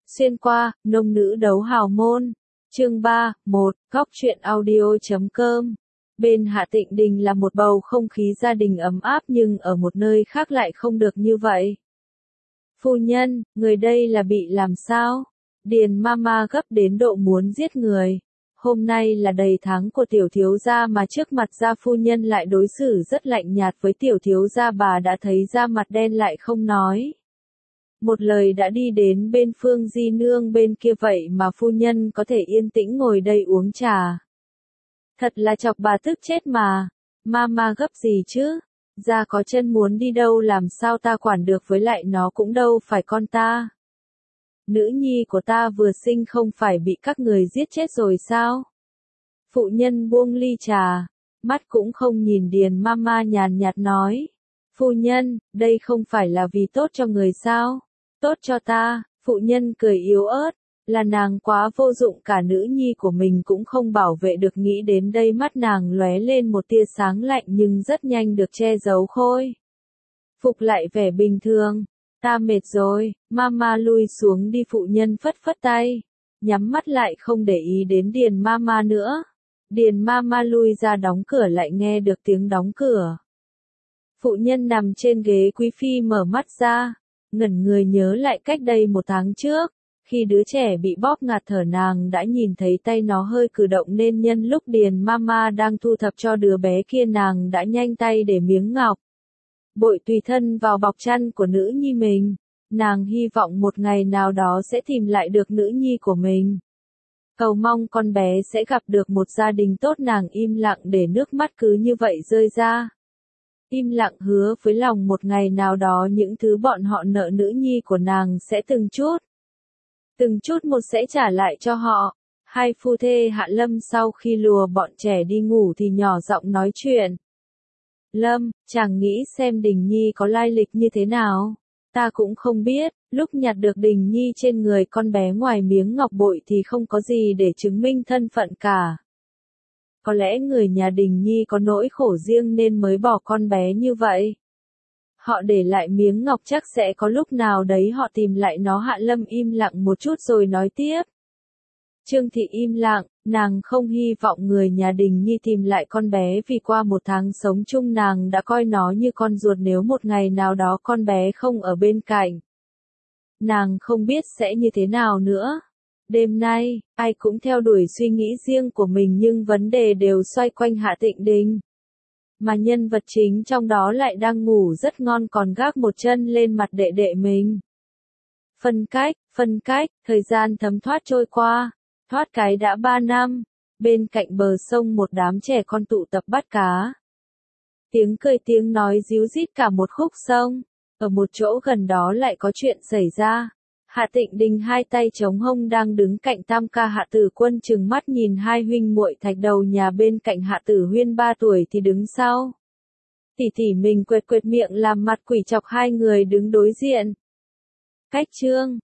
Xuyên qua, nông nữ đấu hào môn. Chương 3, 1, góc truyện audio.com. Bên Hạ Tịnh Đình là một bầu không khí gia đình ấm áp nhưng ở một nơi khác lại không được như vậy. Phu nhân, người đây là bị làm sao? Điền Mama gấp đến độ muốn giết người. Hôm nay là đầy tháng của tiểu thiếu gia mà trước mặt gia phu nhân lại đối xử rất lạnh nhạt với tiểu thiếu gia, bà đã thấy da mặt đen lại không nói. Một lời đã đi đến bên Phương Di Nương bên kia, vậy mà phu nhân có thể yên tĩnh ngồi đây uống trà. Thật là chọc bà tức chết mà. Mama gấp gì chứ? Gia có chân muốn đi đâu làm sao ta quản được, với lại nó cũng đâu phải con ta. Nữ nhi của ta vừa sinh không phải bị các người giết chết rồi sao? Phụ nhân buông ly trà, mắt cũng không nhìn Điền Mama, nhàn nhạt nói. Phu nhân, đây không phải là vì tốt cho người sao? Tốt cho ta, phụ nhân cười yếu ớt, là nàng quá vô dụng, cả nữ nhi của mình cũng không bảo vệ được. Nghĩ đến đây mắt nàng lóe lên một tia sáng lạnh nhưng rất nhanh được che giấu khôi phục lại vẻ bình thường. Ta mệt rồi, Mama lui xuống đi, phụ nhân phất phất tay, nhắm mắt lại không để ý đến Điền Mama nữa. Điền Mama lui ra đóng cửa, lại nghe được tiếng đóng cửa. Phụ nhân nằm trên ghế quý phi mở mắt ra, ngẩn người nhớ lại cách đây 1 tháng trước, khi đứa trẻ bị bóp ngạt thở, nàng đã nhìn thấy tay nó hơi cử động nên nhân lúc Điền Mama đang thu thập cho đứa bé kia, nàng đã nhanh tay để miếng ngọc bội tùy thân vào bọc chăn của nữ nhi mình. Nàng hy vọng một ngày nào đó sẽ tìm lại được nữ nhi của mình. Cầu mong con bé sẽ gặp được một gia đình tốt. Nàng im lặng để nước mắt cứ như vậy rơi ra. Im lặng hứa với lòng một ngày nào đó những thứ bọn họ nợ nữ nhi của nàng sẽ từng chút một sẽ trả lại cho họ. Hai phu thê Hạ Lâm sau khi lùa bọn trẻ đi ngủ thì nhỏ giọng nói chuyện. Lâm, chàng nghĩ xem Đình Nhi có lai lịch như thế nào? Ta cũng không biết. Lúc nhặt được Đình Nhi trên người con bé, ngoài miếng ngọc bội thì không có gì để chứng minh thân phận cả. Có lẽ người nhà Đình Nhi có nỗi khổ riêng nên mới bỏ con bé như vậy. Họ để lại miếng ngọc, chắc sẽ có lúc nào đấy họ tìm lại nó. Hạ Lâm im lặng một chút rồi nói tiếp. Trương Thị im lặng, nàng không hy vọng người nhà Đình Nhi tìm lại con bé, vì qua 1 tháng sống chung nàng đã coi nó như con ruột. Nếu một ngày nào đó con bé không ở bên cạnh, nàng không biết sẽ như thế nào nữa. Đêm nay, ai cũng theo đuổi suy nghĩ riêng của mình nhưng vấn đề đều xoay quanh Hạ Tịnh Đình. Mà nhân vật chính trong đó lại đang ngủ rất ngon, còn gác một chân lên mặt đệ đệ mình. Phân cách, thời gian thấm thoát trôi qua. Thoát cái đã 3 năm, bên cạnh bờ sông một đám trẻ con tụ tập bắt cá. Tiếng cười tiếng nói ríu rít cả một khúc sông. Ở một chỗ gần đó lại có chuyện xảy ra. Hạ Tịnh Đình hai tay chống hông đang đứng cạnh Tam ca Hạ Tử Quân, trừng mắt nhìn hai huynh muội Thạch Đầu nhà bên cạnh. Hạ Tử Huyên 3 tuổi thì đứng sau. Tỷ tỷ mình quệt quệt miệng làm mặt quỷ chọc hai người đứng đối diện. Cách trương,